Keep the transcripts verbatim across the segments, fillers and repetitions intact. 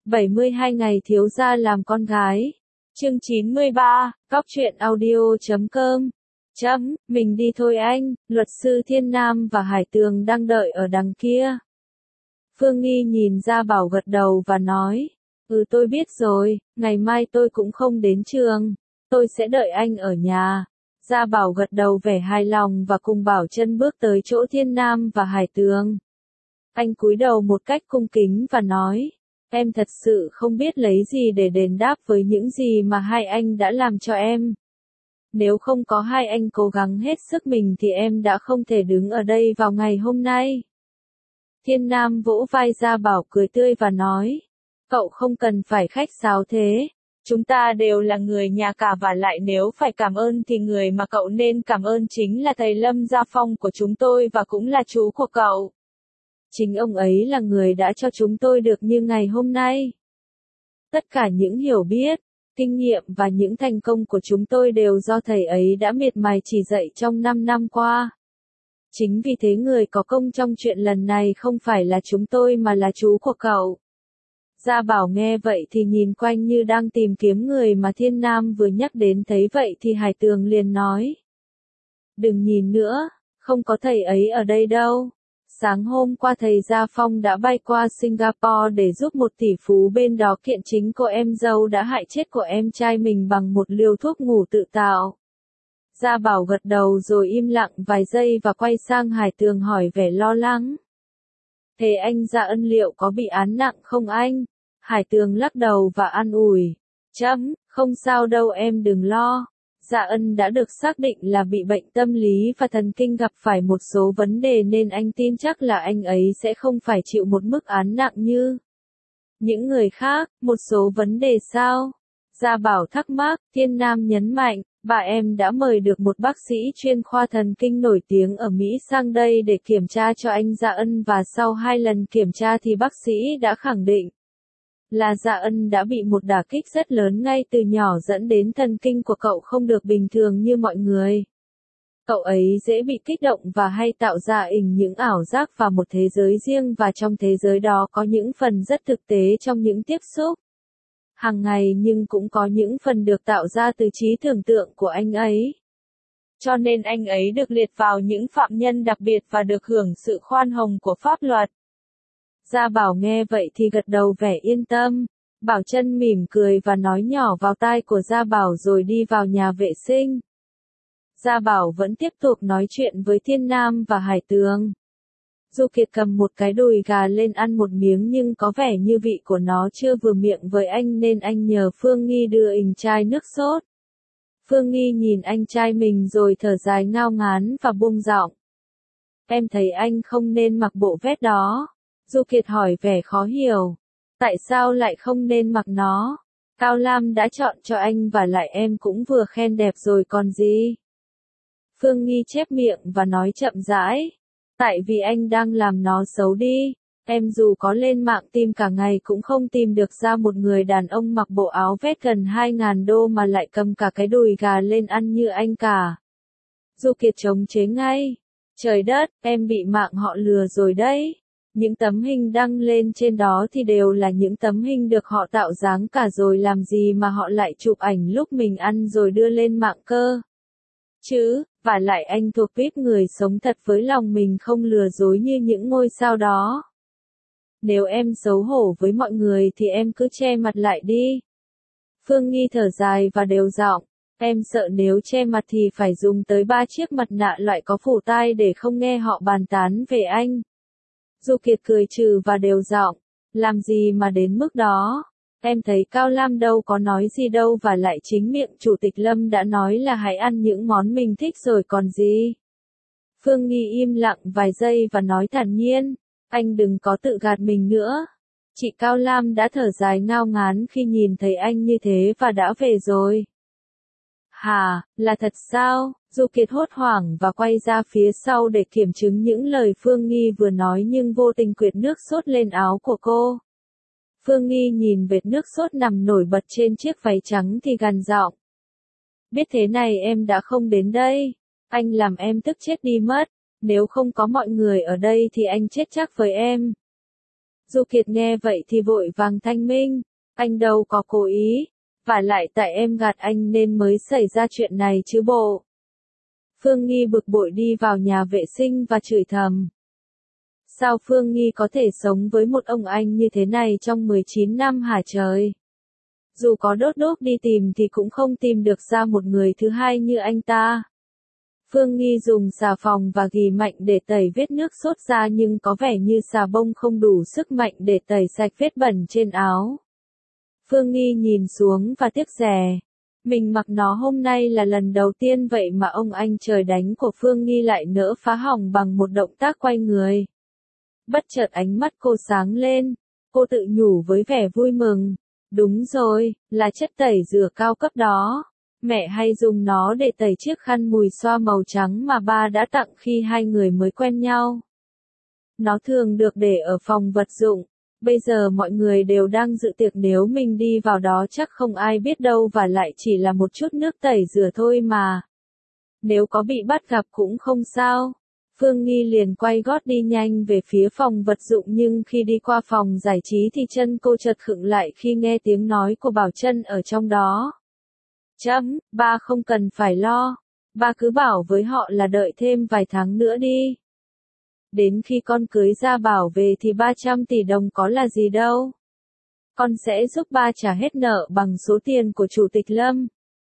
bảy mươi hai ngày thiếu gia làm con gái. Chương chín mươi ba, Cóc truyện audio chấm com. Chấm, mình đi thôi anh, luật sư Thiên Nam và Hải Tường đang đợi ở đằng kia. Phương Nghi nhìn Gia Bảo gật đầu và nói, ừ tôi biết rồi, ngày mai tôi cũng không đến trường, tôi sẽ đợi anh ở nhà. Gia Bảo gật đầu vẻ hài lòng và cùng Bảo Chân bước tới chỗ Thiên Nam và Hải Tường. Anh cúi đầu một cách cung kính và nói, em thật sự không biết lấy gì để đền đáp với những gì mà hai anh đã làm cho em. Nếu không có hai anh cố gắng hết sức mình thì em đã không thể đứng ở đây vào ngày hôm nay. Thiên Nam vỗ vai Gia Bảo cười tươi và nói, cậu không cần phải khách sáo thế. Chúng ta đều là người nhà cả và lại nếu phải cảm ơn thì người mà cậu nên cảm ơn chính là thầy Lâm Gia Phong của chúng tôi và cũng là chú của cậu. Chính ông ấy là người đã cho chúng tôi được như ngày hôm nay. Tất cả những hiểu biết, kinh nghiệm và những thành công của chúng tôi đều do thầy ấy đã miệt mài chỉ dạy trong năm năm qua. Chính vì thế người có công trong chuyện lần này không phải là chúng tôi mà là chú của cậu. Gia Bảo nghe vậy thì nhìn quanh như đang tìm kiếm người mà Thiên Nam vừa nhắc đến, thấy vậy thì Hải Tường liền nói. Đừng nhìn nữa, không có thầy ấy ở đây đâu. Sáng hôm qua thầy Gia Phong đã bay qua Singapore để giúp một tỷ phú bên đó kiện chính cô em dâu đã hại chết của em trai mình bằng một liều thuốc ngủ tự tạo. Gia Bảo gật đầu rồi im lặng vài giây và quay sang Hải Tường hỏi vẻ lo lắng. Thế anh Gia Ân liệu có bị án nặng không anh? Hải Tường lắc đầu và an ủi. Chấm, không sao đâu em đừng lo. Gia Ân đã được xác định là bị bệnh tâm lý và thần kinh gặp phải một số vấn đề nên anh tin chắc là anh ấy sẽ không phải chịu một mức án nặng như những người khác. Một số vấn đề sao? Gia Bảo thắc mắc. Thiên Nam nhấn mạnh, bà em đã mời được một bác sĩ chuyên khoa thần kinh nổi tiếng ở Mỹ sang đây để kiểm tra cho anh Gia Ân và sau hai lần kiểm tra thì bác sĩ đã khẳng định là Gia Ân đã bị một đả kích rất lớn ngay từ nhỏ dẫn đến thần kinh của cậu không được bình thường như mọi người. Cậu ấy dễ bị kích động và hay tạo ra ình những ảo giác vào một thế giới riêng và trong thế giới đó có những phần rất thực tế trong những tiếp xúc hàng ngày nhưng cũng có những phần được tạo ra từ trí tưởng tượng của anh ấy. Cho nên anh ấy được liệt vào những phạm nhân đặc biệt và được hưởng sự khoan hồng của pháp luật. Gia Bảo nghe vậy thì gật đầu vẻ yên tâm. Bảo Chân mỉm cười và nói nhỏ vào tai của Gia Bảo rồi đi vào nhà vệ sinh. Gia Bảo vẫn tiếp tục nói chuyện với Thiên Nam và Hải Tường. Du Kiệt cầm một cái đùi gà lên ăn một miếng nhưng có vẻ như vị của nó chưa vừa miệng với anh nên anh nhờ Phương Nghi đưa ình chai nước sốt. Phương Nghi nhìn anh trai mình rồi thở dài ngao ngán và buông giọng. Em thấy anh không nên mặc bộ vest đó. Du Kiệt hỏi vẻ khó hiểu. Tại sao lại không nên mặc nó? Cao Lam đã chọn cho anh và lại em cũng vừa khen đẹp rồi còn gì? Phương Nghi chép miệng và nói chậm rãi. Tại vì anh đang làm nó xấu đi. Em dù có lên mạng tìm cả ngày cũng không tìm được ra một người đàn ông mặc bộ áo vest gần hai ngàn đô mà lại cầm cả cái đùi gà lên ăn như anh cả. Du Kiệt chống chế ngay. Trời đất, em bị mạng họ lừa rồi đấy. Những tấm hình đăng lên trên đó thì đều là những tấm hình được họ tạo dáng cả rồi làm gì mà họ lại chụp ảnh lúc mình ăn rồi đưa lên mạng cơ. Chứ, và lại anh thuộc tuýp người sống thật với lòng mình không lừa dối như những ngôi sao đó. Nếu em xấu hổ với mọi người thì em cứ che mặt lại đi. Phương Nghi thở dài và đều giọng. Em sợ nếu che mặt thì phải dùng tới ba chiếc mặt nạ loại có phủ tai để không nghe họ bàn tán về anh. Du Kiệt cười trừ và đều giọng. Làm gì mà đến mức đó? Em thấy Cao Lam đâu có nói gì đâu và lại chính miệng Chủ tịch Lâm đã nói là hãy ăn những món mình thích rồi còn gì. Phương Nghi im lặng vài giây và nói thản nhiên. Anh đừng có tự gạt mình nữa. Chị Cao Lam đã thở dài ngao ngán khi nhìn thấy anh như thế và đã về rồi. Hà, là thật sao? Du Kiệt hốt hoảng và quay ra phía sau để kiểm chứng những lời Phương Nghi vừa nói nhưng vô tình quệt nước sốt lên áo của cô. Phương Nghi nhìn vệt nước sốt nằm nổi bật trên chiếc váy trắng thì gằn giọng. Biết thế này em đã không đến đây. Anh làm em tức chết đi mất. Nếu không có mọi người ở đây thì anh chết chắc với em. Du Kiệt nghe vậy thì vội vàng thanh minh, anh đâu có cố ý, và lại tại em gạt anh nên mới xảy ra chuyện này chứ bộ. Phương Nghi bực bội đi vào nhà vệ sinh và chửi thầm. Sao Phương Nghi có thể sống với một ông anh như thế này trong mười chín năm hả trời? Dù có đốt đốt đi tìm thì cũng không tìm được ra một người thứ hai như anh ta. Phương Nghi dùng xà phòng và ghì mạnh để tẩy vết nước sốt ra nhưng có vẻ như xà bông không đủ sức mạnh để tẩy sạch vết bẩn trên áo. Phương Nghi nhìn xuống và tiếc rẻ. Mình mặc nó hôm nay là lần đầu tiên vậy mà ông anh trời đánh của Phương Nghi lại nỡ phá hỏng bằng một động tác quay người. Bất chợt ánh mắt cô sáng lên, cô tự nhủ với vẻ vui mừng. Đúng rồi, là chất tẩy rửa cao cấp đó. Mẹ hay dùng nó để tẩy chiếc khăn mùi xoa màu trắng mà ba đã tặng khi hai người mới quen nhau. Nó thường được để ở phòng vật dụng. Bây giờ mọi người đều đang dự tiệc, nếu mình đi vào đó chắc không ai biết đâu, và lại chỉ là một chút nước tẩy rửa thôi mà. Nếu có bị bắt gặp cũng không sao. Phương Nghi liền quay gót đi nhanh về phía phòng vật dụng, nhưng khi đi qua phòng giải trí thì chân cô chợt khựng lại khi nghe tiếng nói của Bảo Trân ở trong đó. Chấm, ba không cần phải lo. Ba cứ bảo với họ là đợi thêm vài tháng nữa đi. Đến khi con cưới Gia Bảo về thì ba trăm tỷ đồng có là gì đâu. Con sẽ giúp ba trả hết nợ bằng số tiền của Chủ tịch Lâm.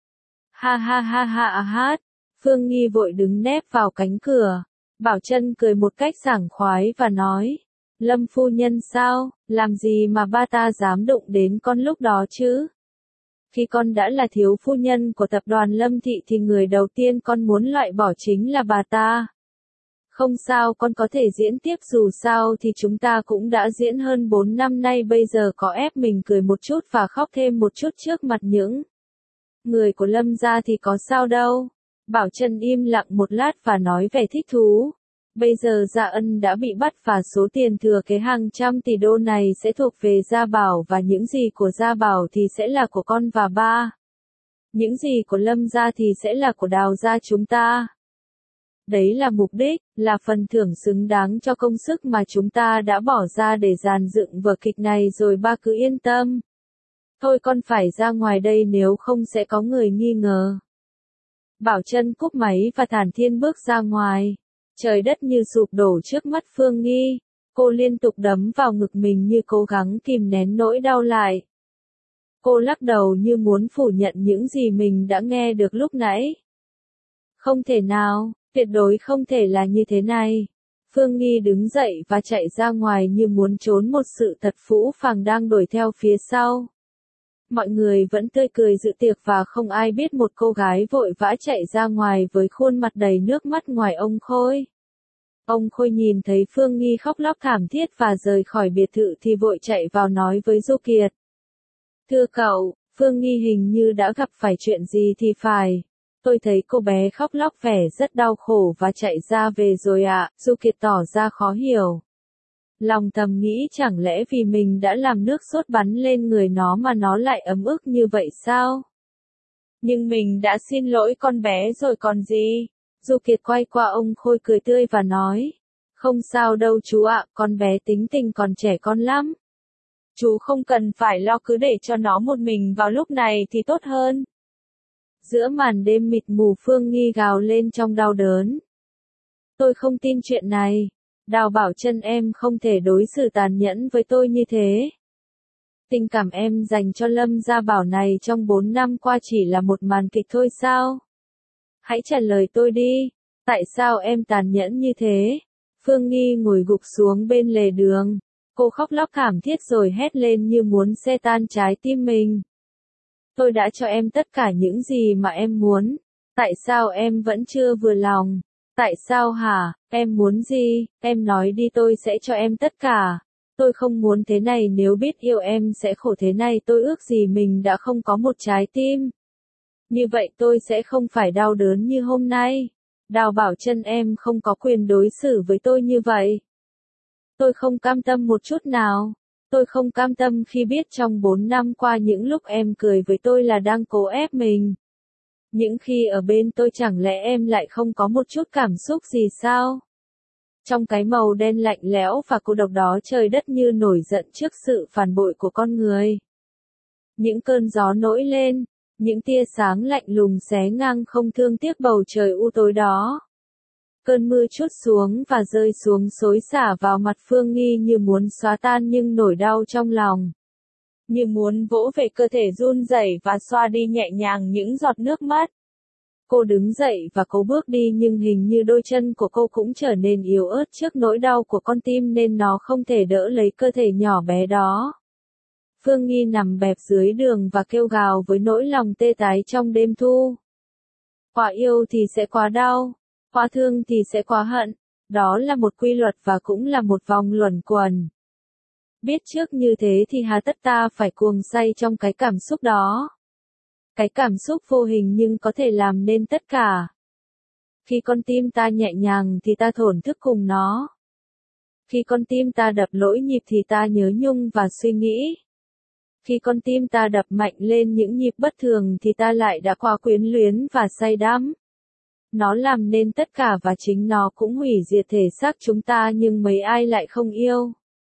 Ha ha ha ha à hát. Phương Nghi vội đứng nép vào cánh cửa. Bảo Trân cười một cách sảng khoái và nói. Lâm phu nhân sao, làm gì mà ba ta dám đụng đến con lúc đó chứ? Khi con đã là thiếu phu nhân của tập đoàn Lâm Thị thì người đầu tiên con muốn loại bỏ chính là bà ta. Không sao, con có thể diễn tiếp, dù sao thì chúng ta cũng đã diễn hơn bốn năm nay, bây giờ có ép mình cười một chút và khóc thêm một chút trước mặt những người của Lâm gia thì có sao đâu. Bảo Trân im lặng một lát và nói vẻ thích thú. Bây giờ Gia Ân đã bị bắt và số tiền thừa kế hàng trăm tỷ đô này sẽ thuộc về Gia Bảo, và những gì của Gia Bảo thì sẽ là của con và ba. Những gì của Lâm gia thì sẽ là của Đào gia chúng ta. Đấy là mục đích, là phần thưởng xứng đáng cho công sức mà chúng ta đã bỏ ra để dàn dựng vở kịch này rồi, ba cứ yên tâm. Thôi con phải ra ngoài đây nếu không sẽ có người nghi ngờ. Bảo Trân cúp máy và thản nhiên bước ra ngoài. Trời đất như sụp đổ trước mắt Phương Nghi. Cô liên tục đấm vào ngực mình như cố gắng kìm nén nỗi đau lại. Cô lắc đầu như muốn phủ nhận những gì mình đã nghe được lúc nãy. Không thể nào, tuyệt đối không thể là như thế này. Phương Nghi đứng dậy và chạy ra ngoài như muốn trốn một sự thật phũ phàng đang đuổi theo phía sau. Mọi người vẫn tươi cười dự tiệc và không ai biết một cô gái vội vã chạy ra ngoài với khuôn mặt đầy nước mắt ngoài ông Khôi. Ông Khôi nhìn thấy Phương Nghi khóc lóc thảm thiết và rời khỏi biệt thự thì vội chạy vào nói với Du Kiệt. Thưa cậu, Phương Nghi hình như đã gặp phải chuyện gì thì phải. Tôi thấy cô bé khóc lóc vẻ rất đau khổ và chạy ra về rồi ạ. Du Kiệt tỏ ra khó hiểu. Lòng thầm nghĩ chẳng lẽ vì mình đã làm nước sốt bắn lên người nó mà nó lại ấm ức như vậy sao? Nhưng mình đã xin lỗi con bé rồi còn gì? Du Kiệt quay qua ông Khôi cười tươi và nói. Không sao đâu chú ạ, con bé tính tình còn trẻ con lắm. Chú không cần phải lo, cứ để cho nó một mình vào lúc này thì tốt hơn. Giữa màn đêm mịt mù, Phương Nghi gào lên trong đau đớn. Tôi không tin chuyện này. Đào Bảo Trân, em không thể đối xử tàn nhẫn với tôi như thế. Tình cảm em dành cho Lâm Gia Bảo này trong bốn năm qua chỉ là một màn kịch thôi sao? Hãy trả lời tôi đi. Tại sao em tàn nhẫn như thế? Phương Nghi ngồi gục xuống bên lề đường. Cô khóc lóc thảm thiết rồi hét lên như muốn xé tan trái tim mình. Tôi đã cho em tất cả những gì mà em muốn. Tại sao em vẫn chưa vừa lòng? Tại sao hả? Em muốn gì? Em nói đi, tôi sẽ cho em tất cả. Tôi không muốn thế này, nếu biết yêu em sẽ khổ thế này. Tôi ước gì mình đã không có một trái tim. Như vậy tôi sẽ không phải đau đớn như hôm nay. Đào Bảo Trân, em không có quyền đối xử với tôi như vậy. Tôi không cam tâm một chút nào. Tôi không cam tâm khi biết trong bốn năm qua những lúc em cười với tôi là đang cố ép mình. Những khi ở bên tôi chẳng lẽ em lại không có một chút cảm xúc gì sao? Trong cái màu đen lạnh lẽo và cô độc đó trời đất như nổi giận trước sự phản bội của con người. Những cơn gió nổi lên, những tia sáng lạnh lùng xé ngang không thương tiếc bầu trời u tối đó. Cơn mưa trút xuống và rơi xuống xối xả vào mặt Phương Nghi như muốn xóa tan nhưng nỗi đau trong lòng. Như muốn vỗ về cơ thể run rẩy và xoa đi nhẹ nhàng những giọt nước mắt. Cô đứng dậy và cố bước đi nhưng hình như đôi chân của cô cũng trở nên yếu ớt trước nỗi đau của con tim nên nó không thể đỡ lấy cơ thể nhỏ bé đó. Phương Nghi nằm bẹp dưới đường và kêu gào với nỗi lòng tê tái trong đêm thu. Quá yêu thì sẽ quá đau, quá thương thì sẽ quá hận, đó là một quy luật và cũng là một vòng luẩn quẩn. Biết trước như thế thì hà tất ta phải cuồng say trong cái cảm xúc đó. Cái cảm xúc vô hình nhưng có thể làm nên tất cả. Khi con tim ta nhẹ nhàng thì ta thổn thức cùng nó. Khi con tim ta đập lỗi nhịp thì ta nhớ nhung và suy nghĩ. Khi con tim ta đập mạnh lên những nhịp bất thường thì ta lại đã quá quyến luyến và say đắm. Nó làm nên tất cả và chính nó cũng hủy diệt thể xác chúng ta nhưng mấy ai lại không yêu.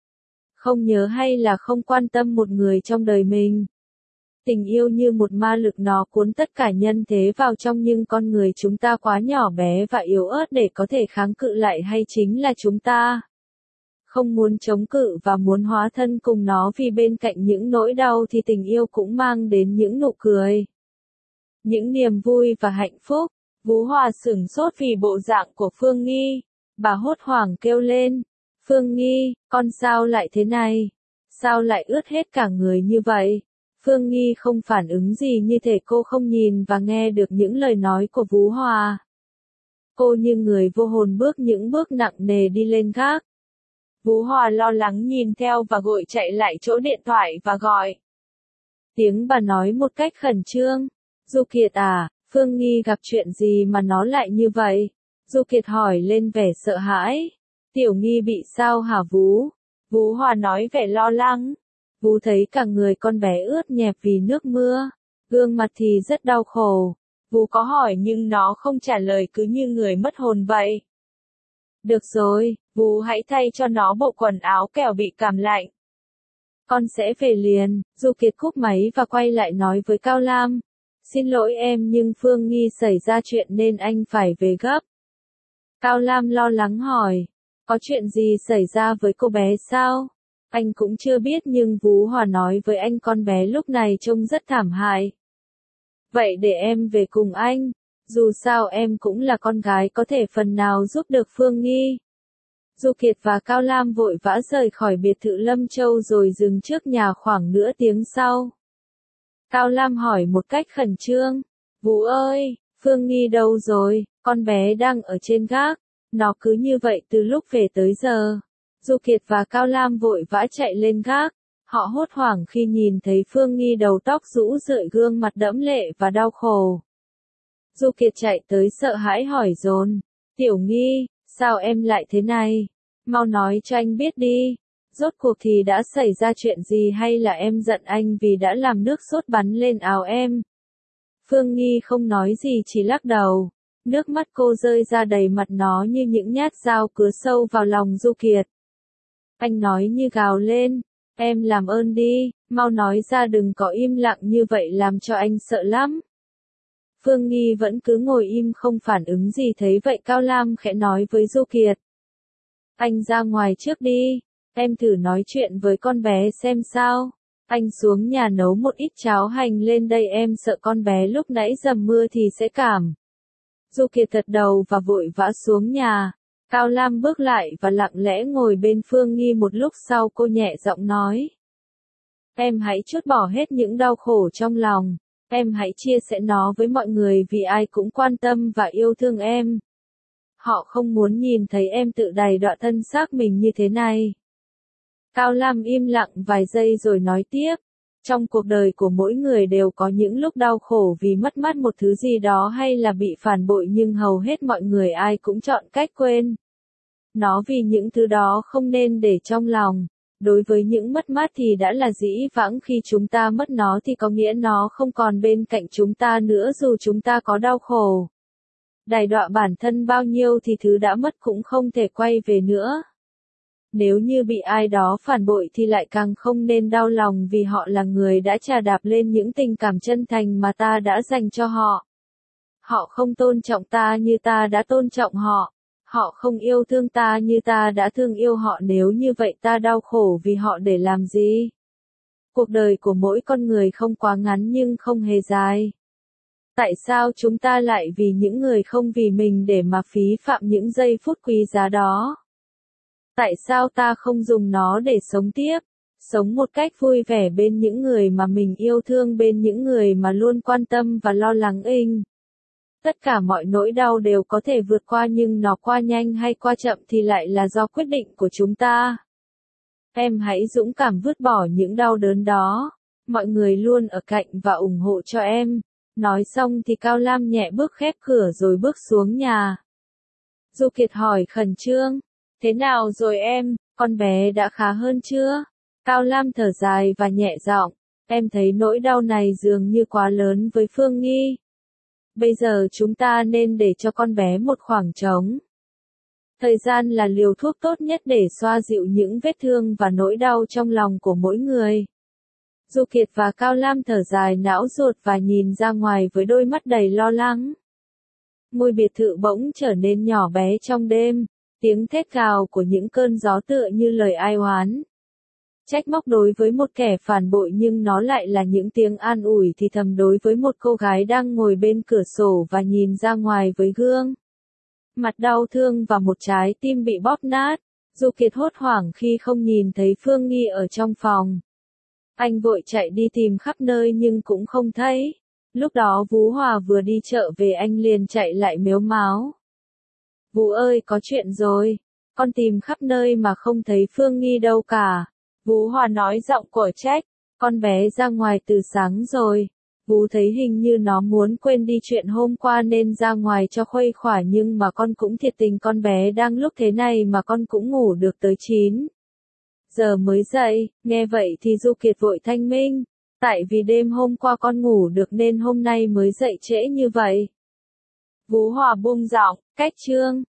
Không nhớ hay là không quan tâm một người trong đời mình. Tình yêu như một ma lực nó cuốn tất cả nhân thế vào trong nhưng con người chúng ta quá nhỏ bé và yếu ớt để có thể kháng cự lại hay chính là chúng ta không muốn chống cự và muốn hóa thân cùng nó vì bên cạnh những nỗi đau thì tình yêu cũng mang đến những nụ cười. Những niềm vui và hạnh phúc. Vú Hòa sửng sốt vì bộ dạng của Phương Nghi. Bà hốt hoảng kêu lên. Phương Nghi, con sao lại thế này? Sao lại ướt hết cả người như vậy? Phương Nghi không phản ứng gì như thể cô không nhìn và nghe được những lời nói của Vú Hòa. Cô như người vô hồn bước những bước nặng nề đi lên gác. Vú Hòa lo lắng nhìn theo và vội chạy lại chỗ điện thoại và gọi. Tiếng bà nói một cách khẩn trương. Du Kiệt à, Phương Nghi gặp chuyện gì mà nó lại như vậy? Du Kiệt hỏi lên vẻ sợ hãi. Tiểu Nghi bị sao hả Vú? Vú Hòa nói vẻ lo lắng. Vú thấy cả người con bé ướt nhẹp vì nước mưa. Gương mặt thì rất đau khổ. Vú có hỏi nhưng nó không trả lời cứ như người mất hồn vậy. Được rồi, Vú hãy thay cho nó bộ quần áo kẻo bị cảm lạnh. Con sẽ về liền. Du Kiệt cúp máy và quay lại nói với Cao Lam. Xin lỗi em nhưng Phương Nghi xảy ra chuyện nên anh phải về gấp. Cao Lam lo lắng hỏi. Có chuyện gì xảy ra với cô bé sao? Anh cũng chưa biết nhưng Vú Hòa nói với anh con bé lúc này trông rất thảm hại. Vậy để em về cùng anh. Dù sao em cũng là con gái có thể phần nào giúp được Phương Nghi. Du Kiệt và Cao Lam vội vã rời khỏi biệt thự Lâm Châu rồi dừng trước nhà khoảng nửa tiếng sau. Cao Lam hỏi một cách khẩn trương. Vú ơi, Phương Nghi đâu rồi? Con bé đang ở trên gác. Nó cứ như vậy từ lúc về tới giờ. Du Kiệt và Cao Lam vội vã chạy lên gác. Họ hốt hoảng khi nhìn thấy Phương Nghi đầu tóc rũ rượi gương mặt đẫm lệ và đau khổ. Du Kiệt chạy tới sợ hãi hỏi dồn. Tiểu Nghi, sao em lại thế này? Mau nói cho anh biết đi. Rốt cuộc thì đã xảy ra chuyện gì hay là em giận anh vì đã làm nước sốt bắn lên áo em? Phương Nghi không nói gì chỉ lắc đầu. Nước mắt cô rơi ra đầy mặt nó như những nhát dao cứa sâu vào lòng Du Kiệt. Anh nói như gào lên. Em làm ơn đi, mau nói ra đừng có im lặng như vậy làm cho anh sợ lắm. Phương Nghi vẫn cứ ngồi im không phản ứng gì thấy vậy Cao Lam khẽ nói với Du Kiệt. Anh ra ngoài trước đi, em thử nói chuyện với con bé xem sao. Anh xuống nhà nấu một ít cháo hành lên đây em sợ con bé lúc nãy dầm mưa thì sẽ cảm. Du Kiệt gật đầu và vội vã xuống nhà. Cao Lam bước lại và lặng lẽ ngồi bên Phương Nghi một lúc sau cô nhẹ giọng nói. Em hãy trút bỏ hết những đau khổ trong lòng. Em hãy chia sẻ nó với mọi người vì ai cũng quan tâm và yêu thương em. Họ không muốn nhìn thấy em tự đày đọa thân xác mình như thế này. Cao Lam im lặng vài giây rồi nói tiếp. Trong cuộc đời của mỗi người đều có những lúc đau khổ vì mất mát một thứ gì đó hay là bị phản bội nhưng hầu hết mọi người ai cũng chọn cách quên nó vì những thứ đó không nên để trong lòng. Đối với những mất mát thì đã là dĩ vãng khi chúng ta mất nó thì có nghĩa nó không còn bên cạnh chúng ta nữa dù chúng ta có đau khổ. Đày đọa bản thân bao nhiêu thì thứ đã mất cũng không thể quay về nữa. Nếu như bị ai đó phản bội thì lại càng không nên đau lòng vì họ là người đã chà đạp lên những tình cảm chân thành mà ta đã dành cho họ. Họ không tôn trọng ta như ta đã tôn trọng họ. Họ không yêu thương ta như ta đã thương yêu họ, nếu như vậy ta đau khổ vì họ để làm gì? Cuộc đời của mỗi con người không quá ngắn nhưng không hề dài. Tại sao chúng ta lại vì những người không vì mình để mà phí phạm những giây phút quý giá đó? Tại sao ta không dùng nó để sống tiếp? Sống một cách vui vẻ bên những người mà mình yêu thương, bên những người mà luôn quan tâm và lo lắng mình. Tất cả mọi nỗi đau đều có thể vượt qua, nhưng nó qua nhanh hay qua chậm thì lại là do quyết định của chúng ta. Em hãy dũng cảm vứt bỏ những đau đớn đó. Mọi người luôn ở cạnh và ủng hộ cho em. Nói xong thì Cao Lam nhẹ bước khép cửa rồi bước xuống nhà. Du Kiệt hỏi khẩn trương. Thế nào rồi em, con bé đã khá hơn chưa? Cao Lam thở dài và nhẹ giọng. Em thấy nỗi đau này dường như quá lớn với Phương Nghi. Bây giờ chúng ta nên để cho con bé một khoảng trống. Thời gian là liều thuốc tốt nhất để xoa dịu những vết thương và nỗi đau trong lòng của mỗi người. Du Kiệt và Cao Lam thở dài não ruột và nhìn ra ngoài với đôi mắt đầy lo lắng. Ngôi biệt thự bỗng trở nên nhỏ bé trong đêm, tiếng thét gào của những cơn gió tựa như lời ai oán. Trách móc đối với một kẻ phản bội, nhưng nó lại là những tiếng an ủi thì thầm đối với một cô gái đang ngồi bên cửa sổ và nhìn ra ngoài với gương. Mặt đau thương và một trái tim bị bóp nát, Du Kiệt hốt hoảng khi không nhìn thấy Phương Nghi ở trong phòng. Anh vội chạy đi tìm khắp nơi nhưng cũng không thấy. Lúc đó Vũ Hòa vừa đi chợ về, anh liền chạy lại mếu máo. Vũ ơi, có chuyện rồi. Con tìm khắp nơi mà không thấy Phương Nghi đâu cả. Vũ Hòa nói giọng của trách. Con bé ra ngoài từ sáng rồi. Vũ thấy hình như nó muốn quên đi chuyện hôm qua nên ra ngoài cho khuây khỏa, nhưng mà con cũng thiệt tình, con bé đang lúc thế này mà con cũng ngủ được tới chín giờ mới dậy. Nghe vậy thì Du Kiệt vội thanh minh. Tại vì đêm hôm qua con ngủ được nên hôm nay mới dậy trễ như vậy. Vũ Hòa buông giọng, cách chương.